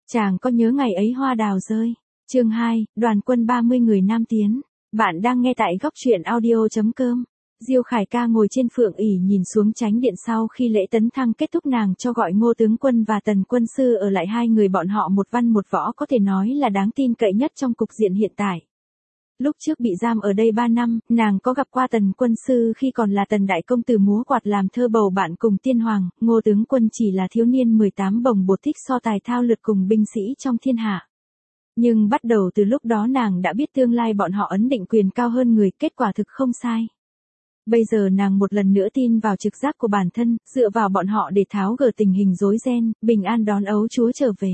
Chàng có nhớ ngày ấy hoa đào rơi. Chương 2, đoàn quân 30 người nam tiến. Bạn đang nghe tại góc truyện audio.com. Diêu Khải Ca ngồi trên phượng ỷ nhìn xuống chánh điện sau khi lễ tấn thăng kết thúc, nàng cho gọi Ngô tướng quân và Tần quân sư ở lại, hai người bọn họ một văn một võ, có thể nói là đáng tin cậy nhất trong cục diện hiện tại. Lúc trước bị giam ở đây 3 năm, nàng có gặp qua Tần quân sư khi còn là Tần đại công tử múa quạt làm thơ bầu bạn cùng tiên hoàng. Ngô tướng quân chỉ là thiếu niên 18 bồng bột, thích so tài thao lược cùng binh sĩ trong thiên hạ. Nhưng bắt đầu từ lúc đó nàng đã biết tương lai bọn họ ấn định quyền cao hơn người, kết quả thực không sai. Bây giờ nàng một lần nữa tin vào trực giác của bản thân, dựa vào bọn họ để tháo gỡ tình hình rối ren, bình an đón ấu chúa trở về.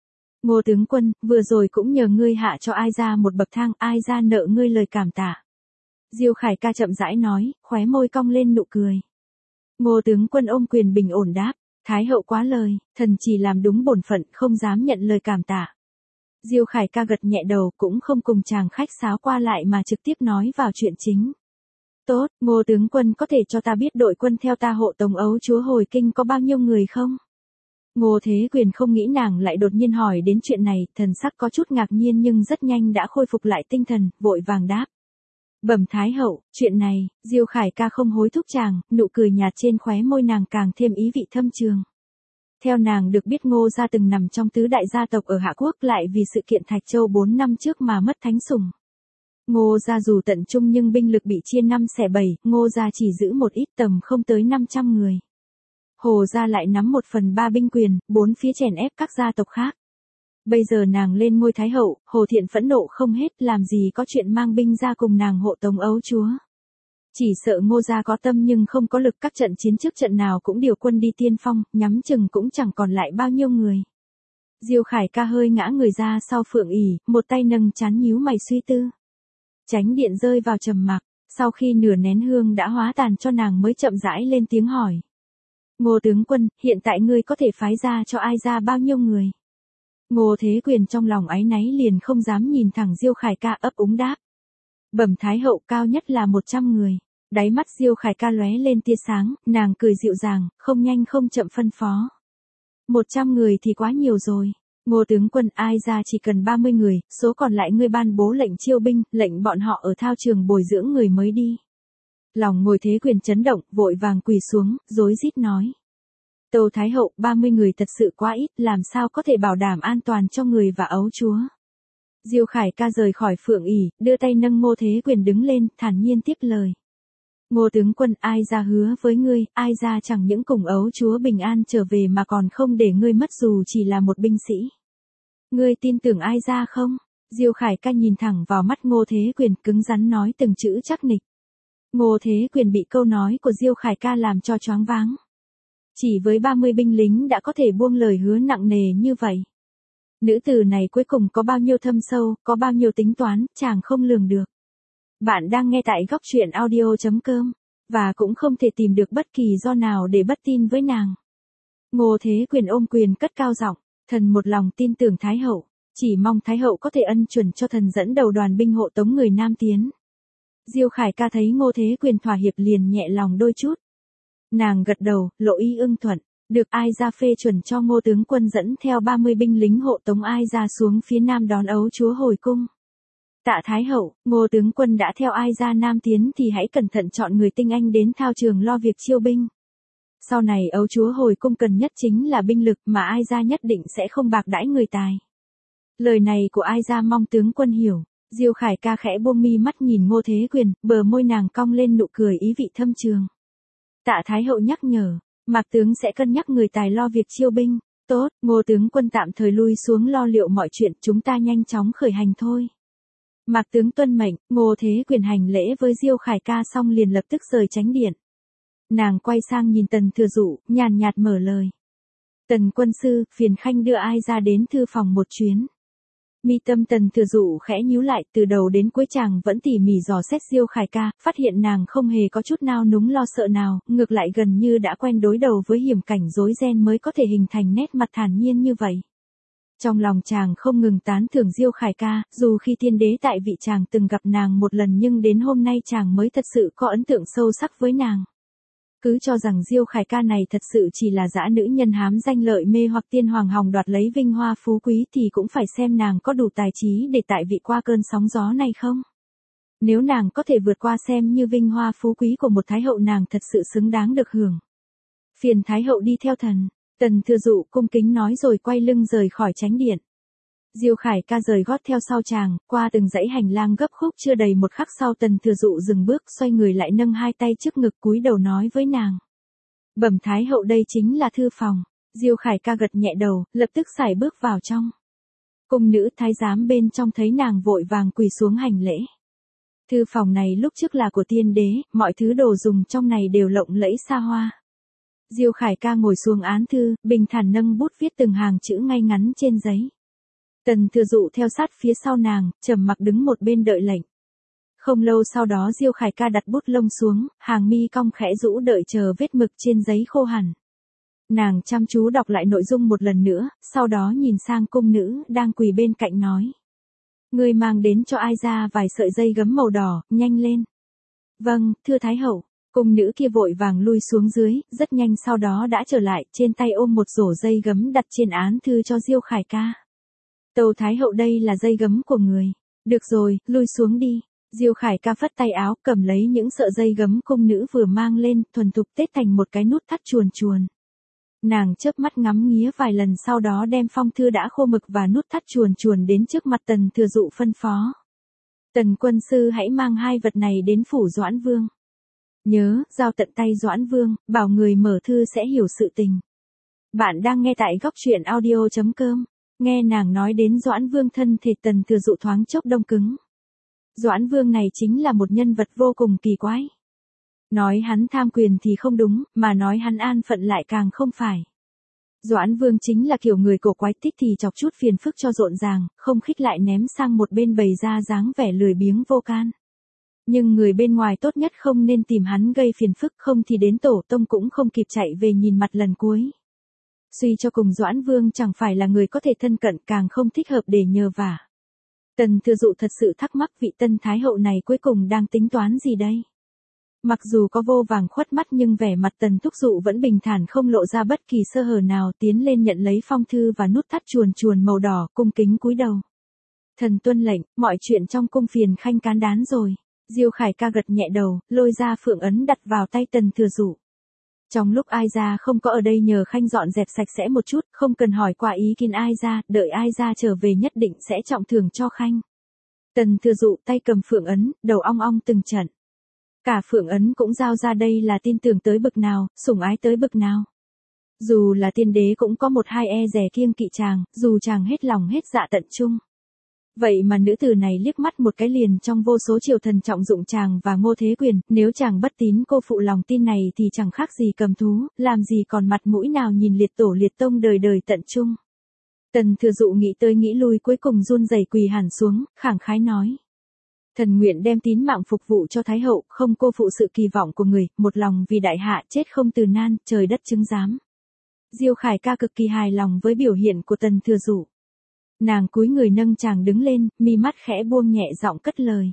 Ngô tướng quân, vừa rồi cũng nhờ ngươi hạ cho ai ra một bậc thang, ai ra nợ ngươi lời cảm tạ. Diêu Khải Ca chậm rãi nói, khóe môi cong lên nụ cười. Ngô tướng quân ôm quyền bình ổn đáp, Thái hậu quá lời, thần chỉ làm đúng bổn phận, không dám nhận lời cảm tạ. Diêu Khải Ca gật nhẹ đầu, cũng không cùng chàng khách sáo qua lại mà trực tiếp nói vào chuyện chính. Tốt, Ngô tướng quân có thể cho ta biết đội quân theo ta hộ tống ấu chúa hồi kinh có bao nhiêu người không? Ngô Thế Quyền không nghĩ nàng lại đột nhiên hỏi đến chuyện này, thần sắc có chút ngạc nhiên nhưng rất nhanh đã khôi phục lại tinh thần, vội vàng đáp. Bẩm Thái hậu, chuyện này, Diêu Khải Ca không hối thúc chàng, nụ cười nhạt trên khóe môi nàng càng thêm ý vị thâm trường. Theo nàng được biết, Ngô gia từng nằm trong tứ đại gia tộc ở Hạ Quốc, lại vì sự kiện Thạch Châu 4 năm trước mà mất thánh sủng. Ngô gia dù tận trung nhưng binh lực bị chia 5/7, Ngô gia chỉ giữ một ít, tầm không tới 500 người. Hồ gia lại nắm 1/3 binh quyền, bốn phía chèn ép các gia tộc khác. Bây giờ nàng lên ngôi Thái hậu, Hồ Thiện phẫn nộ không hết, làm gì có chuyện mang binh ra cùng nàng hộ tống ấu chúa. Chỉ sợ Ngô gia có tâm nhưng không có lực, các trận chiến trước trận nào cũng điều quân đi tiên phong, nhắm chừng cũng chẳng còn lại bao nhiêu người. Diêu Khải Ca hơi ngã người ra sau phượng ỷ, một tay nâng trán nhíu mày suy tư. Chánh điện rơi vào trầm mặc, sau khi nửa nén hương đã hóa tàn cho nàng mới chậm rãi lên tiếng hỏi. Ngô tướng quân, hiện tại ngươi có thể phái ra cho ai ra bao nhiêu người? Ngô Thế Quyền trong lòng áy náy liền không dám nhìn thẳng Diêu Khải Ca, ấp úng đáp. Bẩm Thái hậu, cao nhất là 100 người. Đáy mắt Diêu Khải Ca lóe lên tia sáng, nàng cười dịu dàng, không nhanh không chậm phân phó. 100 người thì quá nhiều rồi. Ngô tướng quân, ai ra chỉ cần 30 người, số còn lại ngươi ban bố lệnh chiêu binh, lệnh bọn họ ở thao trường bồi dưỡng người mới đi. Lòng Ngô Thế Quyền chấn động, vội vàng quỳ xuống, rối rít nói. Tâu Thái hậu, 30 người thật sự quá ít, làm sao có thể bảo đảm an toàn cho người và ấu chúa. Diêu Khải Ca rời khỏi phượng ỷ, đưa tay nâng Ngô Thế Quyền đứng lên, thản nhiên tiếp lời. Ngô tướng quân, ai ra hứa với ngươi, ai ra chẳng những cùng ấu chúa bình an trở về mà còn không để ngươi mất dù chỉ là một binh sĩ. Ngươi tin tưởng ai ra không? Diêu Khải Ca nhìn thẳng vào mắt Ngô Thế Quyền, cứng rắn nói từng chữ chắc nịch. Ngô Thế Quyền bị câu nói của Diêu Khải Ca làm cho choáng váng. Chỉ với 30 binh lính đã có thể buông lời hứa nặng nề như vậy. Nữ tử này cuối cùng có bao nhiêu thâm sâu, có bao nhiêu tính toán, chàng không lường được. Bạn đang nghe tại góc truyện audio.com, và cũng không thể tìm được bất kỳ do nào để bất tin với nàng. Ngô Thế Quyền ôm quyền cất cao giọng, thần một lòng tin tưởng Thái hậu, chỉ mong Thái hậu có thể ân chuẩn cho thần dẫn đầu đoàn binh hộ tống người nam tiến. Diêu Khải Ca thấy Ngô Thế Quyền thỏa hiệp liền nhẹ lòng đôi chút. Nàng gật đầu, lộ ý ưng thuận, được ai ra phê chuẩn cho Ngô tướng quân dẫn theo 30 binh lính hộ tống ai ra xuống phía nam đón ấu chúa hồi cung. Tạ Thái hậu, Ngô tướng quân đã theo ai ra nam tiến thì hãy cẩn thận chọn người tinh anh đến thao trường lo việc chiêu binh. Sau này ấu chúa hồi cung cần nhất chính là binh lực, mà ai ra nhất định sẽ không bạc đãi người tài. Lời này của ai ra mong tướng quân hiểu. Diêu Khải Ca khẽ buông mi mắt nhìn Ngô Thế Quyền, bờ môi nàng cong lên nụ cười ý vị thâm trường. Tạ Thái hậu nhắc nhở, Mạc tướng sẽ cân nhắc người tài lo việc chiêu binh. Tốt, Ngô tướng quân tạm thời lui xuống lo liệu mọi chuyện, chúng ta nhanh chóng khởi hành thôi. Mạc tướng tuân mệnh. Ngô Thế Quyền hành lễ với Diêu Khải Ca xong liền lập tức rời chánh điện. Nàng quay sang nhìn Tần Thừa Dụ, nhàn nhạt mở lời. Tần quân sư, phiền khanh đưa ai ra đến thư phòng một chuyến. Mi tâm Tần Thừa Dụ khẽ nhíu lại, từ đầu đến cuối chàng vẫn tỉ mỉ dò xét Diêu Khải Ca, phát hiện nàng không hề có chút nào núng lo sợ nào, ngược lại gần như đã quen đối đầu với hiểm cảnh rối ren mới có thể hình thành nét mặt thản nhiên như vậy. Trong lòng chàng không ngừng tán thưởng Diêu Khải Ca, dù khi tiên đế tại vị chàng từng gặp nàng một lần nhưng đến hôm nay chàng mới thật sự có ấn tượng sâu sắc với nàng. Cứ cho rằng Diêu Khải ca này thật sự chỉ là dã nữ nhân hám danh lợi mê hoặc tiên hoàng hòng đoạt lấy vinh hoa phú quý thì cũng phải xem nàng có đủ tài trí để tại vị qua cơn sóng gió này không. Nếu nàng có thể vượt qua xem như vinh hoa phú quý của một thái hậu nàng thật sự xứng đáng được hưởng. Phiền thái hậu đi theo thần, Tần Thừa Dụ cung kính nói rồi quay lưng rời khỏi chánh điện. Diêu Khải ca rời gót theo sau chàng, qua từng dãy hành lang gấp khúc chưa đầy một khắc sau Tần Thừa Dụ dừng bước xoay người lại nâng hai tay trước ngực cúi đầu nói với nàng. Bẩm thái hậu đây chính là thư phòng. Diêu Khải ca gật nhẹ đầu, lập tức sải bước vào trong. Cung nữ thái giám bên trong thấy nàng vội vàng quỳ xuống hành lễ. Thư phòng này lúc trước là của tiên đế, mọi thứ đồ dùng trong này đều lộng lẫy xa hoa. Diêu Khải ca ngồi xuống án thư, bình thản nâng bút viết từng hàng chữ ngay ngắn trên giấy. Tần Thừa Dụ theo sát phía sau nàng, trầm mặc đứng một bên đợi lệnh. Không lâu sau đó Diêu Khải ca đặt bút lông xuống, hàng mi cong khẽ rũ đợi chờ vết mực trên giấy khô hẳn. Nàng chăm chú đọc lại nội dung một lần nữa, sau đó nhìn sang cung nữ đang quỳ bên cạnh nói. Người mang đến cho ai ra vài sợi dây gấm màu đỏ, nhanh lên. Vâng, thưa thái hậu. Cung nữ kia vội vàng lui xuống dưới, rất nhanh sau đó đã trở lại, trên tay ôm một rổ dây gấm đặt trên án thư cho Diêu Khải ca. Tâu thái hậu đây là dây gấm của người. Được rồi, lui xuống đi. Diêu Khải ca phất tay áo, cầm lấy những sợi dây gấm cung nữ vừa mang lên, thuần thục tết thành một cái nút thắt chuồn chuồn. Nàng chớp mắt ngắm nghía vài lần sau đó đem phong thư đã khô mực và nút thắt chuồn chuồn đến trước mặt Tần Thừa Dụ phân phó. Tần quân sư hãy mang hai vật này đến phủ Doãn Vương. Nhớ, giao tận tay Doãn Vương, bảo người mở thư sẽ hiểu sự tình. Bạn đang nghe tại góc truyện audio.com. Nghe nàng nói đến Doãn Vương thân thể Tần Thừa Dụ thoáng chốc đông cứng. Doãn Vương này chính là một nhân vật vô cùng kỳ quái. Nói hắn tham quyền thì không đúng, mà nói hắn an phận lại càng không phải. Doãn Vương chính là kiểu người cổ quái thích thì chọc chút phiền phức cho rộn ràng, không khích lại ném sang một bên bày ra dáng vẻ lười biếng vô can. Nhưng người bên ngoài tốt nhất không nên tìm hắn gây phiền phức không thì đến tổ tông cũng không kịp chạy về nhìn mặt lần cuối. Suy cho cùng Doãn Vương chẳng phải là người có thể thân cận càng không thích hợp để nhờ vả. Tần Thừa Dụ thật sự thắc mắc vị tân thái hậu này cuối cùng đang tính toán gì đây? Mặc dù có vô vàng khuất mắt nhưng vẻ mặt Tần Thúc Dụ vẫn bình thản không lộ ra bất kỳ sơ hở nào tiến lên nhận lấy phong thư và nút thắt chuồn chuồn màu đỏ cung kính cúi đầu. Thần tuân lệnh, mọi chuyện trong cung phiền khanh cán đán rồi. Diêu Khải ca gật nhẹ đầu, lôi ra phượng ấn đặt vào tay Tần Thừa Dụ. Trong lúc ai ra không có ở đây nhờ khanh dọn dẹp sạch sẽ một chút, không cần hỏi qua ý kiến ai ra, đợi ai ra trở về nhất định sẽ trọng thưởng cho khanh. Tần Thừa Dụ tay cầm phượng ấn, đầu ong ong từng trận. Cả phượng ấn cũng giao ra đây là tin tưởng tới bực nào, sủng ái tới bực nào. Dù là tiên đế cũng có một hai e dè kiêng kỵ chàng, dù chàng hết lòng hết dạ tận trung. Vậy mà nữ tử này liếc mắt một cái liền trong vô số triều thần trọng dụng chàng và Ngô Thế Quyền, nếu chàng bất tín cô phụ lòng tin này thì chẳng khác gì cầm thú, làm gì còn mặt mũi nào nhìn liệt tổ liệt tông đời đời tận trung. Tần Thừa Dụ nghĩ tới nghĩ lui cuối cùng run rẩy quỳ hẳn xuống, khẳng khái nói. Thần nguyện đem tín mạng phục vụ cho Thái hậu, không cô phụ sự kỳ vọng của người, một lòng vì đại hạ chết không từ nan, trời đất chứng giám. Diêu Khải ca cực kỳ hài lòng với biểu hiện của Tần Thừa Dụ. Nàng cúi người nâng chàng đứng lên, mi mắt khẽ buông nhẹ giọng cất lời.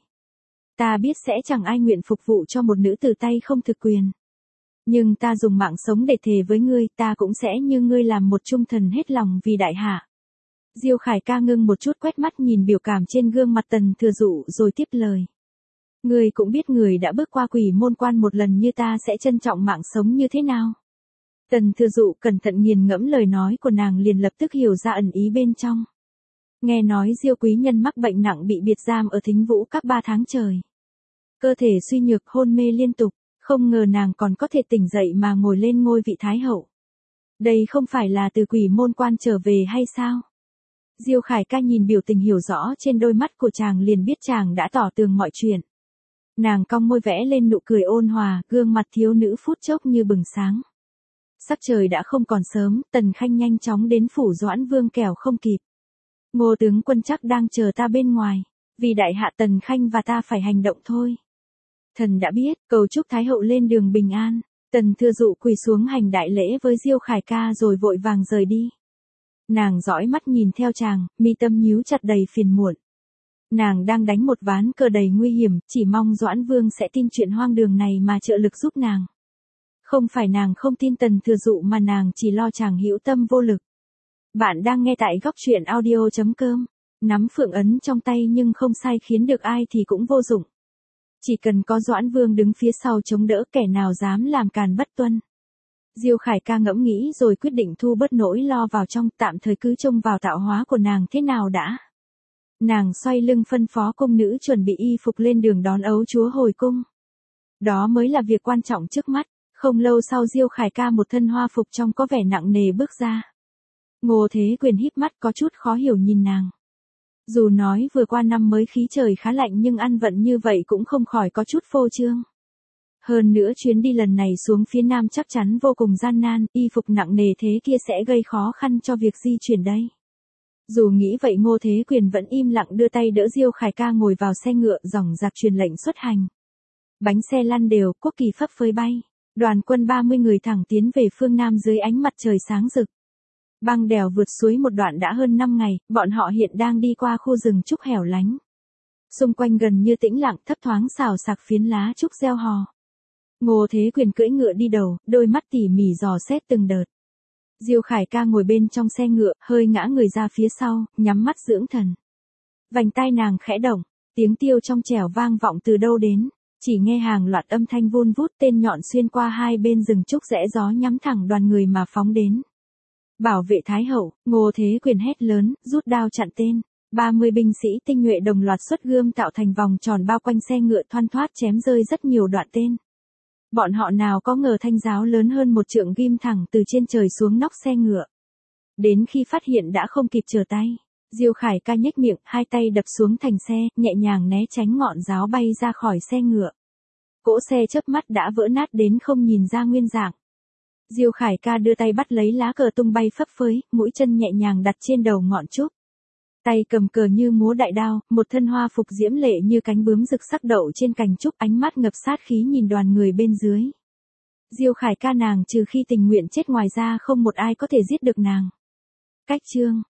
Ta biết sẽ chẳng ai nguyện phục vụ cho một nữ tử tay không thực quyền. Nhưng ta dùng mạng sống để thề với ngươi, ta cũng sẽ như ngươi làm một trung thần hết lòng vì đại hạ. Diêu Khải ca ngưng một chút quét mắt nhìn biểu cảm trên gương mặt Tần Thừa Dụ rồi tiếp lời. Ngươi cũng biết người đã bước qua quỷ môn quan một lần như ta sẽ trân trọng mạng sống như thế nào. Tần Thừa Dụ cẩn thận nghiền ngẫm lời nói của nàng liền lập tức hiểu ra ẩn ý bên trong. Nghe nói Diêu quý nhân mắc bệnh nặng bị biệt giam ở Thính Vũ các 3 tháng trời. Cơ thể suy nhược hôn mê liên tục, không ngờ nàng còn có thể tỉnh dậy mà ngồi lên ngôi vị Thái hậu. Đây không phải là từ quỷ môn quan trở về hay sao? Diêu Khải ca nhìn biểu tình hiểu rõ trên đôi mắt của chàng liền biết chàng đã tỏ tường mọi chuyện. Nàng cong môi vẽ lên nụ cười ôn hòa, gương mặt thiếu nữ phút chốc như bừng sáng. Sắc trời đã không còn sớm, Tần Khanh nhanh chóng đến phủ Doãn Vương kẻo không kịp. Ngô tướng quân chắc đang chờ ta bên ngoài, vì đại hạ Tần Khanh và ta phải hành động thôi. Thần đã biết, cầu chúc Thái hậu lên đường bình an. Tần Thừa Dụ quỳ xuống hành đại lễ với Diêu Khải ca rồi vội vàng rời đi. Nàng dõi mắt nhìn theo chàng, mi tâm nhíu chặt đầy phiền muộn. Nàng đang đánh một ván cờ đầy nguy hiểm, chỉ mong Doãn Vương sẽ tin chuyện hoang đường này mà trợ lực giúp nàng. Không phải nàng không tin Tần Thừa Dụ mà nàng chỉ lo chàng hữu tâm vô lực. Bạn đang nghe tại góc truyện audio.com. Nắm phượng ấn trong tay nhưng không sai khiến được ai thì cũng vô dụng. Chỉ cần có Doãn Vương đứng phía sau chống đỡ, kẻ nào dám làm càn bất tuân. Diêu Khải Ca ngẫm nghĩ rồi quyết định thu bớt nỗi lo vào trong, tạm thời cứ trông vào tạo hóa của nàng thế nào đã. Nàng xoay lưng phân phó cung nữ chuẩn bị y phục lên đường đón ấu chúa hồi cung. Đó mới là việc quan trọng trước mắt. Không lâu sau Diêu Khải Ca một thân hoa phục trong có vẻ nặng nề bước ra. Ngô Thế Quyền híp mắt có chút khó hiểu nhìn nàng. Dù nói vừa qua năm mới khí trời khá lạnh nhưng ăn vận như vậy cũng không khỏi có chút phô trương. Hơn nữa chuyến đi lần này xuống phía nam chắc chắn vô cùng gian nan, y phục nặng nề thế kia sẽ gây khó khăn cho việc di chuyển đây. Dù nghĩ vậy Ngô Thế Quyền vẫn im lặng đưa tay đỡ Diêu Khải Ca ngồi vào xe ngựa, dòng dạc truyền lệnh xuất hành. Bánh xe lăn đều, quốc kỳ phấp phới bay. Đoàn quân 30 người thẳng tiến về phương Nam dưới ánh mặt trời sáng rực. Băng đèo vượt suối một đoạn đã hơn 5 ngày, bọn họ hiện đang đi qua khu rừng trúc hẻo lánh. Xung quanh gần như tĩnh lặng, thấp thoáng xào xạc phiến lá trúc reo hò. Ngô Thế Quyền cưỡi ngựa đi đầu, đôi mắt tỉ mỉ dò xét từng đợt. Diêu Khải Ca ngồi bên trong xe ngựa, hơi ngã người ra phía sau, nhắm mắt dưỡng thần. Vành tai nàng khẽ động, tiếng tiêu trong trẻo vang vọng từ đâu đến. Chỉ nghe hàng loạt âm thanh vun vút, tên nhọn xuyên qua hai bên rừng trúc rẽ gió nhắm thẳng đoàn người mà phóng đến. Bảo vệ Thái Hậu, Ngô Thế Quyền hét lớn, rút đao chặn tên. 30 binh sĩ tinh nhuệ đồng loạt xuất gươm tạo thành vòng tròn bao quanh xe ngựa, thoăn thoắt chém rơi rất nhiều đoạn tên. Bọn họ nào có ngờ thanh giáo lớn hơn một trượng ghim thẳng từ trên trời xuống nóc xe ngựa. Đến khi phát hiện đã không kịp trở tay. Diêu Khải Ca nhếch miệng, hai tay đập xuống thành xe, nhẹ nhàng né tránh ngọn giáo bay ra khỏi xe ngựa. Cỗ xe chớp mắt đã vỡ nát đến không nhìn ra nguyên dạng. Diêu Khải Ca đưa tay bắt lấy lá cờ tung bay phấp phới, mũi chân nhẹ nhàng đặt trên đầu ngọn trúc. Tay cầm cờ như múa đại đao, một thân hoa phục diễm lệ như cánh bướm rực sắc đậu trên cành trúc, ánh mắt ngập sát khí nhìn đoàn người bên dưới. Diêu Khải Ca nàng trừ khi tình nguyện chết ngoài ra không một ai có thể giết được nàng. Cách chương